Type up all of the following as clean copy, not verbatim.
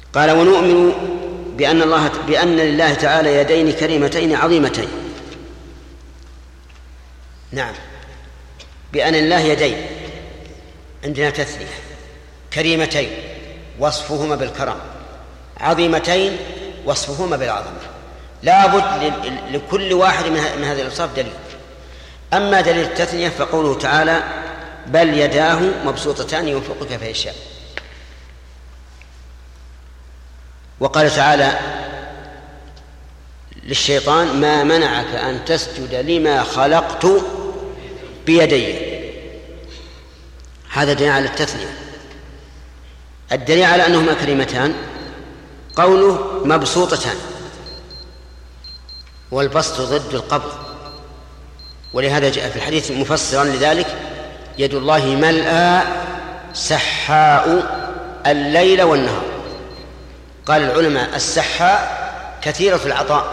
قال ونؤمن بأن لله تعالى يدين كريمتين عظيمتين. نعم، بأن لله يدين عندنا تثنية، كريمتين وصفهما بالكرم، عظيمتين وصفهما بالعظمة. لا بد لكل واحد من هذه الأوصاف دليل. أما دليل التثنية فقوله تعالى بل يداه مبسوطتان ينفق كيف يشاء. وقال تعالى للشيطان ما منعك أن تسجد لما خلقت بيدي. هذا دليل على التثنية. الدليل على أنهما كريمتان قوله مبسوطتان، والبسط ضد القبض، ولهذا جاء في الحديث مفسرا لذلك يد الله ملأى سحاء الليل والنهار. قال العلماء السحاء كثيرة العطاء،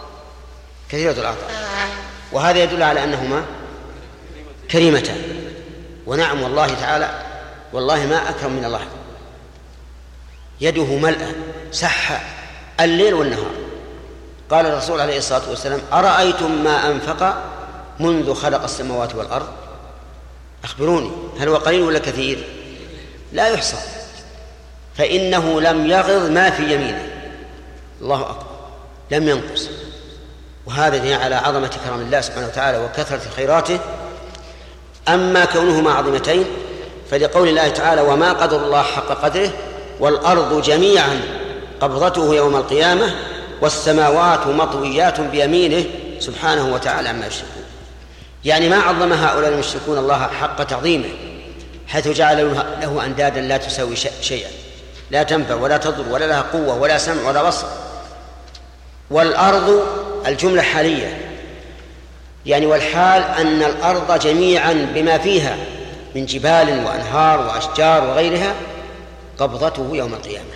وهذا يدل على أنهما كريمتان. ونعم والله تعالى والله ما أكرم من الله، يده ملأى سحاء الليل والنهار. قال الرسول عليه الصلاة والسلام أرأيتم ما أنفق منذ خلق السماوات والأرض؟ أخبروني هل هو قليل ولا كثير؟ لا يحصى، فإنه لم يغض ما في يمينه. الله أكبر، لم ينقص. وهذا دليل على عظمة كرم الله سبحانه وتعالى وكثرة خيراته. أما كونهما عظيمتين فلقول الله تعالى وما قدر الله حق قدره والأرض جميعا قبضته يوم القيامة والسماوات مطويات بيمينه سبحانه وتعالى عما يشركون. يعني ما عظم هؤلاء المشركون الله حق تعظيمه، حيث جعل له أندادا لا تساوي شيئا، لا تنفع ولا تضر ولا لها قوة ولا سمع ولا بصر. والأرض الجملة حالية، يعني والحال أن الأرض جميعا بما فيها من جبال وأنهار وأشجار وغيرها قبضته يوم القيامة.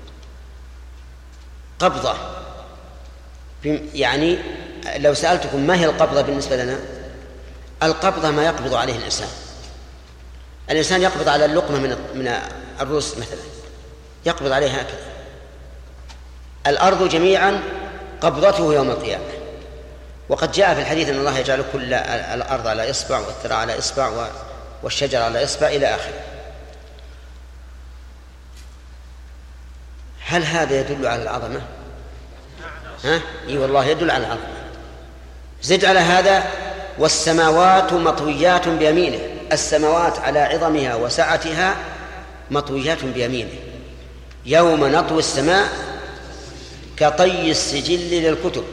قبضة يعني لو سألتكم ما هي القبضة بالنسبة لنا؟ القبضة ما يقبض عليه الإنسان يقبض على اللقمة من الرز مثلا، يقبض عليها هكذا. الأرض جميعا قبضته يوم القيامة. وقد جاء في الحديث أن الله يجعل كل الأرض على إصبع والثرى على إصبع والشجر على إصبع إلى آخره. هل هذا يدل على العظمة؟ إي والله يدل على العظمة. زد على هذا والسماوات مطويات بيمينه، السماوات على عظمها وسعتها مطويات بيمينه. يوم نطوي السماء كطي السجل للكتب.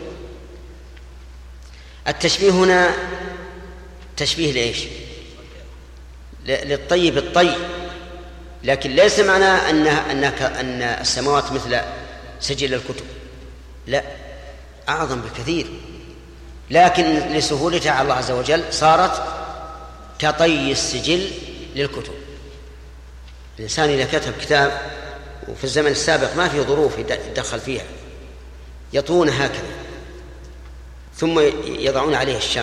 التشبيه هنا تشبيه لإيش؟ للطي بالطي، لكن ليس معناه أن السماوات مثل سجل الكتب، لا، أعظم بكثير، لكن لسهولتها على الله عز وجل صارت كطي السجل للكتب. الإنسان إذا كتب كتاب وفي الزمن السابق ما في ظروف يدخل فيها، يطون هكذا ثم يضعون عليه الشمع،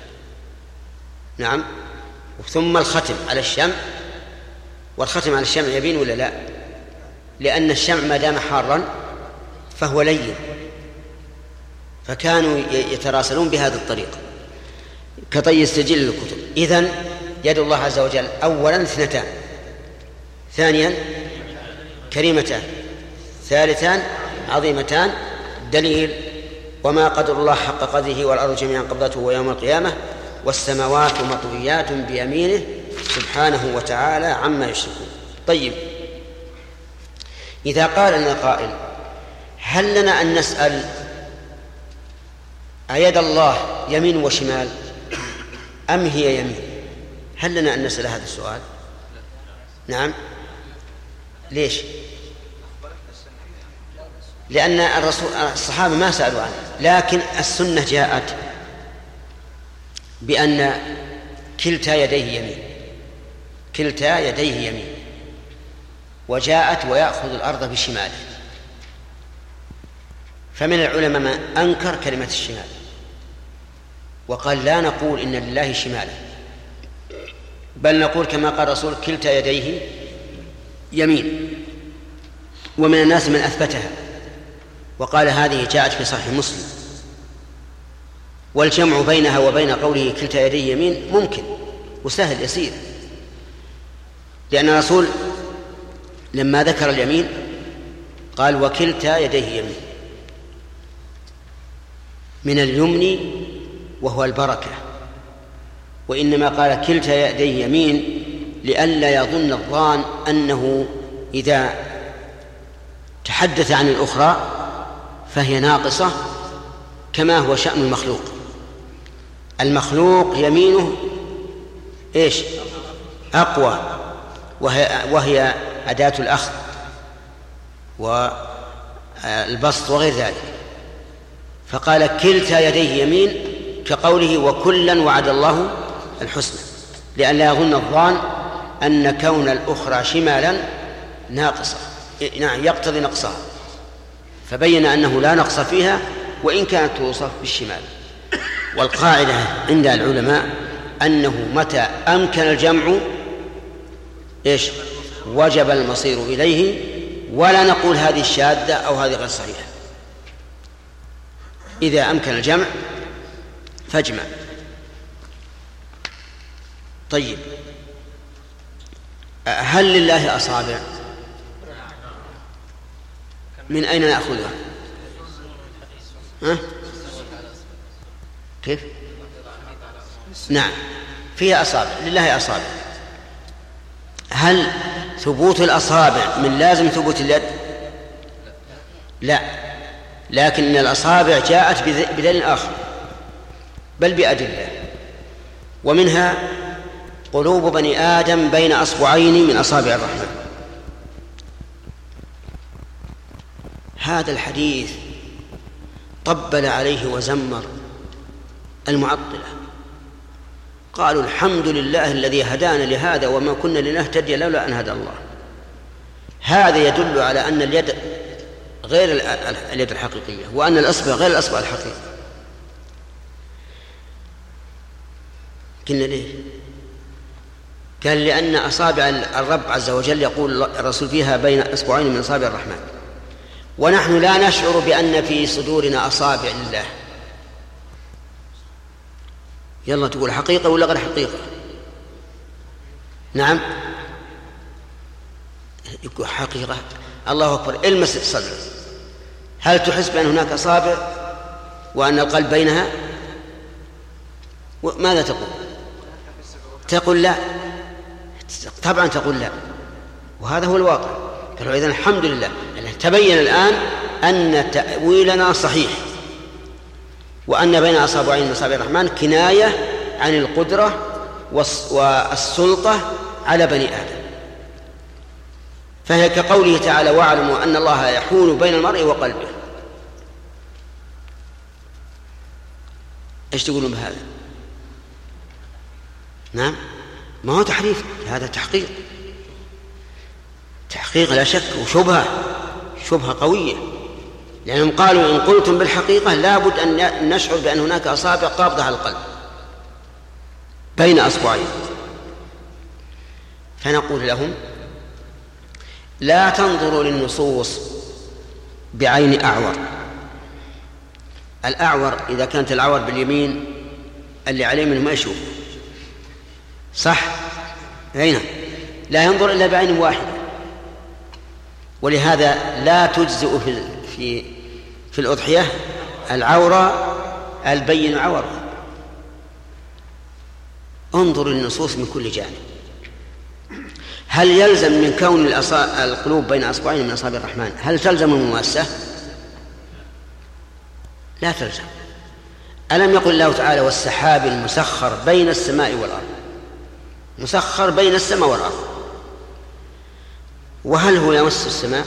نعم، ثم الختم على الشمع، والختم على الشمع يبين ولا لا؟ لأن الشمع ما دام حارا فهو لين، فكانوا يتراسلون بهذه الطريقة كطي السجل للكتب. إذن يد الله عز وجل أولا اثنتان، ثانيا كريمتان، ثالثان عظيمتان. دليل وما قدر الله حق قدره والأرض جميعا قبضته يوم القيامة والسماوات مطويات بيمينه سبحانه وتعالى عما يشركون. طيب، إذا قال لنا قائل هل لنا أن نسأل أيد الله يمين وشمال أم هي يمين؟ هل لنا أن نسأل هذا السؤال؟ نعم. ليش؟ لأن الصحابة ما سألوا عنه، لكن السنة جاءت بأن كلتا يديه يمين، كلتا يديه يمين، وجاءت ويأخذ الأرض بشماله. فمن العلماء من أنكر كلمة الشمال وقال لا نقول إن لله شمالا، بل نقول كما قال الرسول كلتا يديه يمين. ومن الناس من أثبتها وقال هذه جاءت في صحيح مسلم. والجمع بينها وبين قوله كلتا يدي يمين ممكن وسهل يسير، لأن الرسول لما ذكر اليمين قال وكلتا يديه يمين، من اليمن وهو البركة، وإنما قال كلتا يديه يمين لئلا يظن الظان أنه إذا تحدث عن الأخرى فهي ناقصة كما هو شأن المخلوق. المخلوق يمينه إيش؟ أقوى، وهي أداة الأخذ والبسط وغير ذلك، فقال كلتا يديه يمين كقوله وكلا وعد الله الحسنى، لئلا يظن الظان أن كون الأخرى شمالا ناقصة، نعم يقتضي نقصها، فبين أنه لا نقص فيها وإن كانت توصف بالشمال. والقاعدة عند العلماء أنه متى أمكن الجمع إيش؟ وجب المصير إليه، ولا نقول هذه شاذة أو هذه غير صحيحة. إذا أمكن الجمع فاجمع. طيب، هل لله أصابع؟ من أين نأخذها؟ كيف؟ نعم فيها أصابع، لله أصابع. هل ثبوت الأصابع من لازم ثبوت اليد؟ لا، لكن الأصابع جاءت بدليل آخر بل بأدلة، ومنها قلوب بني آدم بين أصبعين من أصابع الرحمن. هذا الحديث طبل عليه وزمر المعطلة، قالوا الحمد لله الذي هدانا لهذا وما كنا لنهتدي لولا أن هدى الله. هذا يدل على أن اليد غير اليد الحقيقية، وأن الأصبع غير الأصبع الحقيقي. قلنا ليه؟ قال لأن أصابع الرب عز وجل يقول الرسول فيها بين أصبعين من أصابع الرحمن، ونحن لا نشعر بأن في صدورنا أصابع لله. يلا تقول حقيقة ولا غير حقيقة؟ نعم يقول حقيقة. الله أكبر، المس صدرك، هل تحس بأن هناك أصابع وأن القلب بينها؟ ماذا تقول؟ تقول لا، طبعا تقول لا، وهذا هو الواقع. قالوا إذن الحمد لله تبين الآن أن تأويلنا صحيح، وأن بين أصابعين من أصابع الرحمن كناية عن القدرة والسلطة على بني آدم، فهي كقوله تعالى واعلموا أن الله يحول بين المرء وقلبه. إيش تقولون بهذا؟ نعم، ما هو تحريف، هذا تحقيق، تحقيق لا شك، وشبهة، شبهة قوية، لأنهم قالوا إن قلتم بالحقيقة لابد أن نشعر بأن هناك أصابع قابضة على القلب بين أصبعين. فنقول لهم لا تنظروا للنصوص بعين أعور. الأعور إذا كانت العور باليمين اللي عليه منه ما يشوف، صح؟ هنا لا ينظر إلا بعين واحدة، ولهذا لا تجزئ في الأضحية العورة البين عورة. انظر للنصوص من كل جانب. هل يلزم من كون القلوب بين أصبعين من أصابع الرحمن هل تلزم المماسة؟ لا تلزم. ألم يقل الله تعالى والسحاب المسخر بين السماء والأرض؟ مسخر بين السماء والأرض، وهل هو يمس السماء؟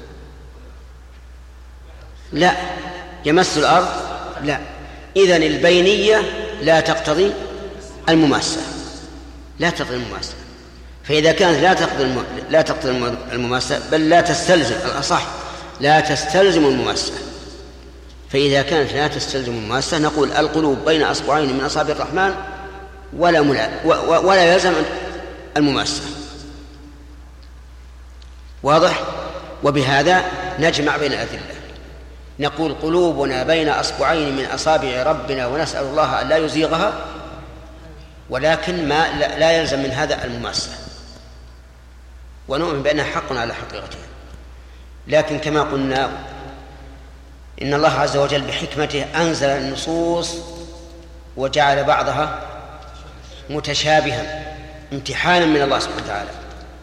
لا. يمس الأرض؟ لا. إذن البينية لا تقتضي المماسة، لا تقتضي المماسة. فإذا كانت لا تقتضي المماسة بل لا تستلزم، الأصح لا تستلزم المماسة، فإذا كانت لا تستلزم المماسة نقول القلوب بين أصبعين من أصابع الرحمن ولا يلزم المماسة. واضح؟ وبهذا نجمع بين الأدلة، نقول قلوبنا بين أصبعين من أصابع ربنا ونسأل الله أن لا يزيغها، ولكن ما لا يلزم من هذا المماسة، ونؤمن بأنها حق على حقيقتها. لكن كما قلنا إن الله عز وجل بحكمته أنزل النصوص وجعل بعضها متشابها امتحانا من الله سبحانه وتعالى،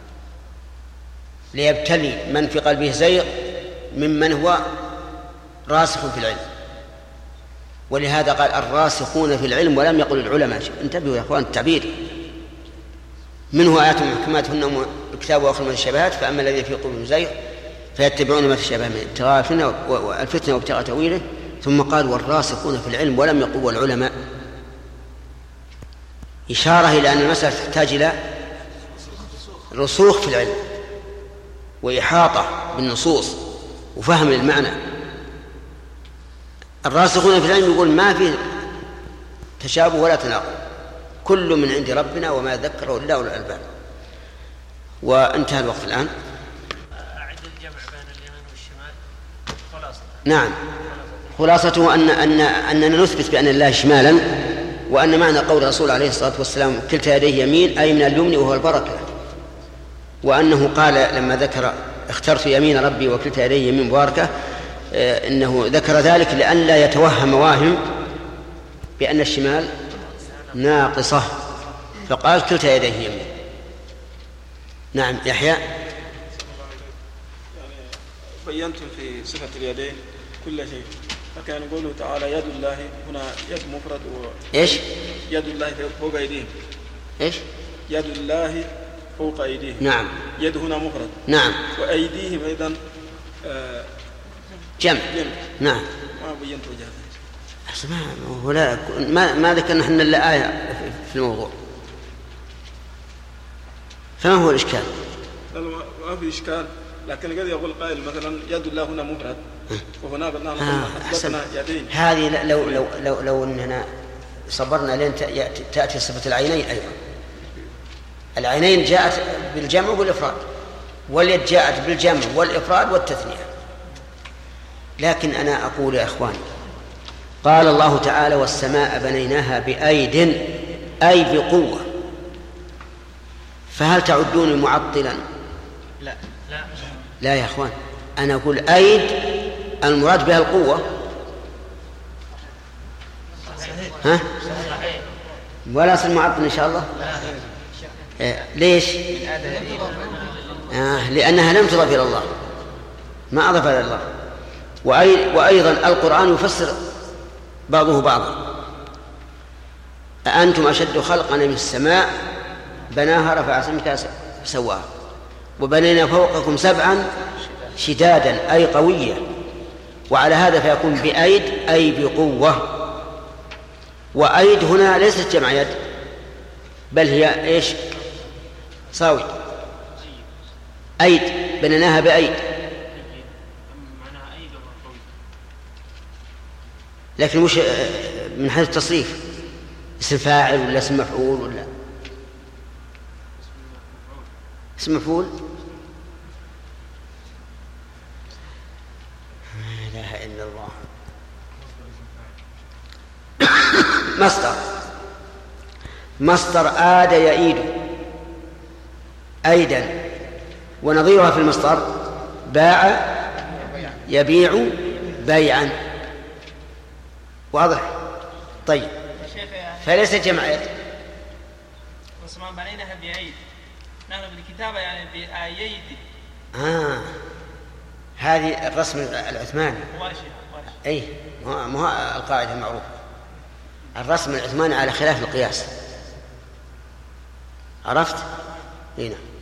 ليبتلي من في قلبه زيغ ممن هو راسخ في العلم. ولهذا قال الراسخون في العلم ولم يقل العلماء. انتبهوا يا اخوان التعبير. منه آيات محكمات هن الكتاب واخر من الشبهات، فأما الذين في قلوبهم زيغ فيتبعون ما تشابه من ابتغاء الفتنة وابتغاء تأويله. ثم قال والراسخون في العلم ولم يقل والعلماء، إشارة إلى أن المسألة تحتاج إلى رسوخ في العلم وإحاطة بالنصوص وفهم المعنى. الراسخون في العلم يقول ما فيه تشابه ولا تناقض، كل من عند ربنا وما ذكره إلا أولو الألباب. وانتهى الوقت الآن. أعد الجمع بين اليمين والشمال خلاصة. نعم، خلاصته أننا نثبت بأن الله شمالا، وأن معنى قول الرسول عليه الصلاة والسلام كلتا يديه يمين أي من اليمن وهو البركة، وأنه قال لما ذكر اخترت يمين ربي وكلتا يديه يمين مباركة إنه ذكر ذلك لأن لا يتوهم واهم بأن الشمال ناقصة، فقال كلتا يديه يمين. نعم يحيى. يعني بينتم في صفة اليدين كل شيء، فكان يقوله تعالى يد الله هنا يد مفرد إيش؟ يد الله فوق أيديهم. إيش؟ يد الله فوق أيديهم. نعم. يد هنا مفرد. نعم. وأيديهم أيضا جمع. نعم. ما بينت وجهه. ما ذكرنا احنا الا آية في الموضوع، فما هو الإشكال؟ ما في إشكال، لكن قد يقول قائل مثلا يد الله هنا مفرد وهنا قلنا يدين. هذه لو اننا صبرنا لين تأتي صفة العينين أيضا. العينين جاءت بالجمع والإفراد، واليد جاءت بالجمع والإفراد والتثنية. لكن أنا أقول يا إخواني قال الله تعالى والسماء بنيناها بأيد أي بقوة، فهل تعدون معطلا؟ لا يا إخوان، أنا أقول أيد المراد بها القوة. ها؟ ولا أصل معطل إن شاء الله. ليش؟ لأنها لم تضف إلى الله، ما أضف إلى الله. وأيضا القرآن يفسر بعضه بعضا. أأنتم أشد خلقا من السماء بناها رفع سمكها سواها وبنينا فوقكم سبعا شدادا أي قوية. وعلى هذا فيكون بأيد أي بقوة. وأيد هنا ليست جمع يد، بل هي إيش؟ صاوي. أيد بنيناها بأيد، لكن مش من حيث التصريف اسم فاعل ولا اسم مفعول ولا اسم مفعول. لا إله إلا الله. مصدر آد يئيد أيدا، ونظيرها في المصدر باع يبيع بيعا. واضح؟ طيب فليس جمع يد. وسمع بنيناها بأيد، نحن بالكتابة يعني بأيد. هذه الرسم العثماني. أي ما هو القاعدة المعروفة، الرسم العثماني على خلاف القياس. عرفت؟ هنا